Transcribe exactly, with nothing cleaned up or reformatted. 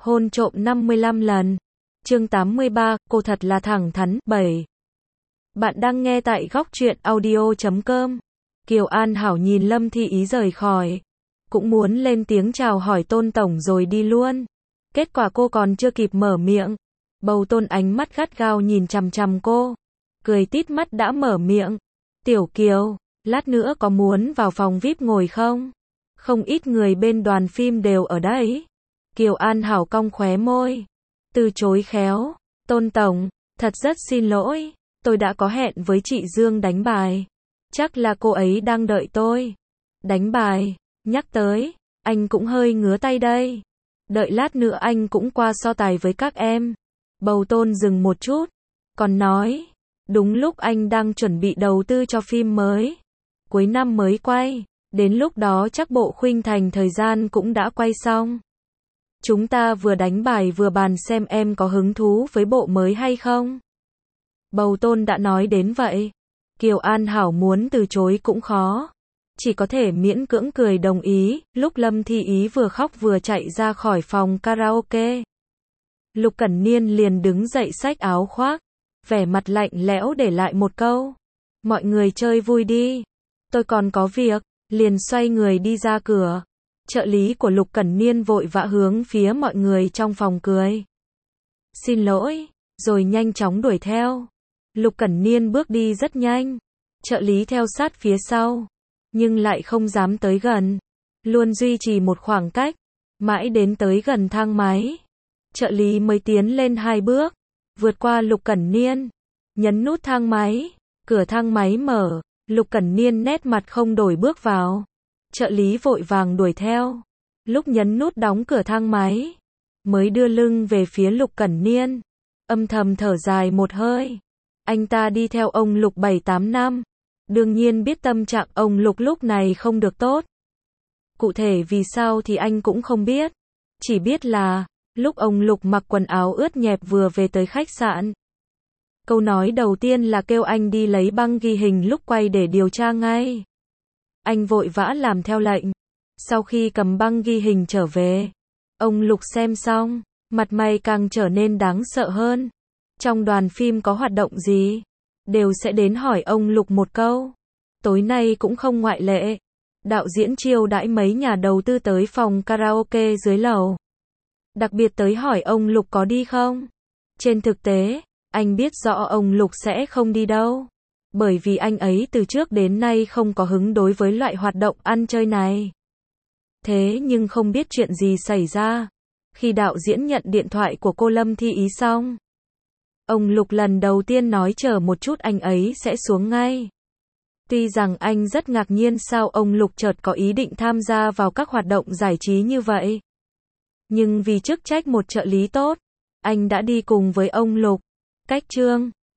Hôn trộm năm mươi lăm lần. Chương tám mươi ba, cô thật là thẳng thắn. bảy. Bạn đang nghe tại góc truyện audio chấm com. Kiều An Hảo nhìn Lâm Thi Ý rời khỏi. Cũng muốn lên tiếng chào hỏi Tôn Tổng rồi đi luôn. Kết quả cô còn chưa kịp mở miệng. Bầu Tôn ánh mắt gắt gao nhìn chằm chằm cô. Cười tít mắt đã mở miệng. Tiểu Kiều, lát nữa có muốn vào phòng vi ai pi ngồi không? Không ít người bên đoàn phim đều ở đấy. Kiều An Hảo cong khóe môi. Từ chối khéo. Tôn Tổng, thật rất xin lỗi. Tôi đã có hẹn với chị Dương đánh bài. Chắc là cô ấy đang đợi tôi. Đánh bài, nhắc tới, anh cũng hơi ngứa tay đây. Đợi lát nữa anh cũng qua so tài với các em. Bầu Tôn dừng một chút. Còn nói, đúng lúc anh đang chuẩn bị đầu tư cho phim mới. Cuối năm mới quay. Đến lúc đó chắc bộ Khuynh Thành thời gian cũng đã quay xong. Chúng ta vừa đánh bài vừa bàn xem em có hứng thú với bộ mới hay không. Bầu Tôn đã nói đến vậy. Kiều An Hảo muốn từ chối cũng khó. Chỉ có thể miễn cưỡng cười đồng ý. Lúc Lâm Thi Ý vừa khóc vừa chạy ra khỏi phòng karaoke. Lục Cẩn Niên liền đứng dậy xách áo khoác. Vẻ mặt lạnh lẽo để lại một câu. Mọi người chơi vui đi. Tôi còn có việc. Liền xoay người đi ra cửa. Trợ lý của Lục Cẩn Niên vội vã hướng phía mọi người trong phòng cười. Xin lỗi. Rồi nhanh chóng đuổi theo. Lục Cẩn Niên bước đi rất nhanh. Trợ lý theo sát phía sau. Nhưng lại không dám tới gần. Luôn duy trì một khoảng cách. Mãi đến tới gần thang máy. Trợ lý mới tiến lên hai bước. Vượt qua Lục Cẩn Niên. Nhấn nút thang máy. Cửa thang máy mở. Lục Cẩn Niên nét mặt không đổi bước vào. Trợ lý vội vàng đuổi theo. Lúc nhấn nút đóng cửa thang máy. Mới đưa lưng về phía Lục Cẩn Niên. Âm thầm thở dài một hơi. Anh ta đi theo ông Lục bảy tám năm. Đương nhiên biết tâm trạng ông Lục lúc này không được tốt. Cụ thể vì sao thì anh cũng không biết. Chỉ biết là, lúc ông Lục mặc quần áo ướt nhẹp vừa về tới khách sạn. Câu nói đầu tiên là kêu anh đi lấy băng ghi hình lúc quay để điều tra ngay. Anh vội vã làm theo lệnh. Sau khi cầm băng ghi hình trở về, ông Lục xem xong, mặt mày càng trở nên đáng sợ hơn. Trong đoàn phim có hoạt động gì, đều sẽ đến hỏi ông Lục một câu. Tối nay cũng không ngoại lệ. Đạo diễn chiêu đãi mấy nhà đầu tư tới phòng karaoke dưới lầu. Đặc biệt tới hỏi ông Lục có đi không. Trên thực tế, anh biết rõ ông Lục sẽ không đi đâu. Bởi vì anh ấy từ trước đến nay không có hứng đối với loại hoạt động ăn chơi này. Thế nhưng không biết chuyện gì xảy ra. Khi đạo diễn nhận điện thoại của cô Lâm Thi Ý xong, ông Lục lần đầu tiên nói chờ một chút anh ấy sẽ xuống ngay. Tuy rằng anh rất ngạc nhiên sao ông Lục chợt có ý định tham gia vào các hoạt động giải trí như vậy. Nhưng vì chức trách một trợ lý tốt, anh đã đi cùng với ông Lục. Cách Trương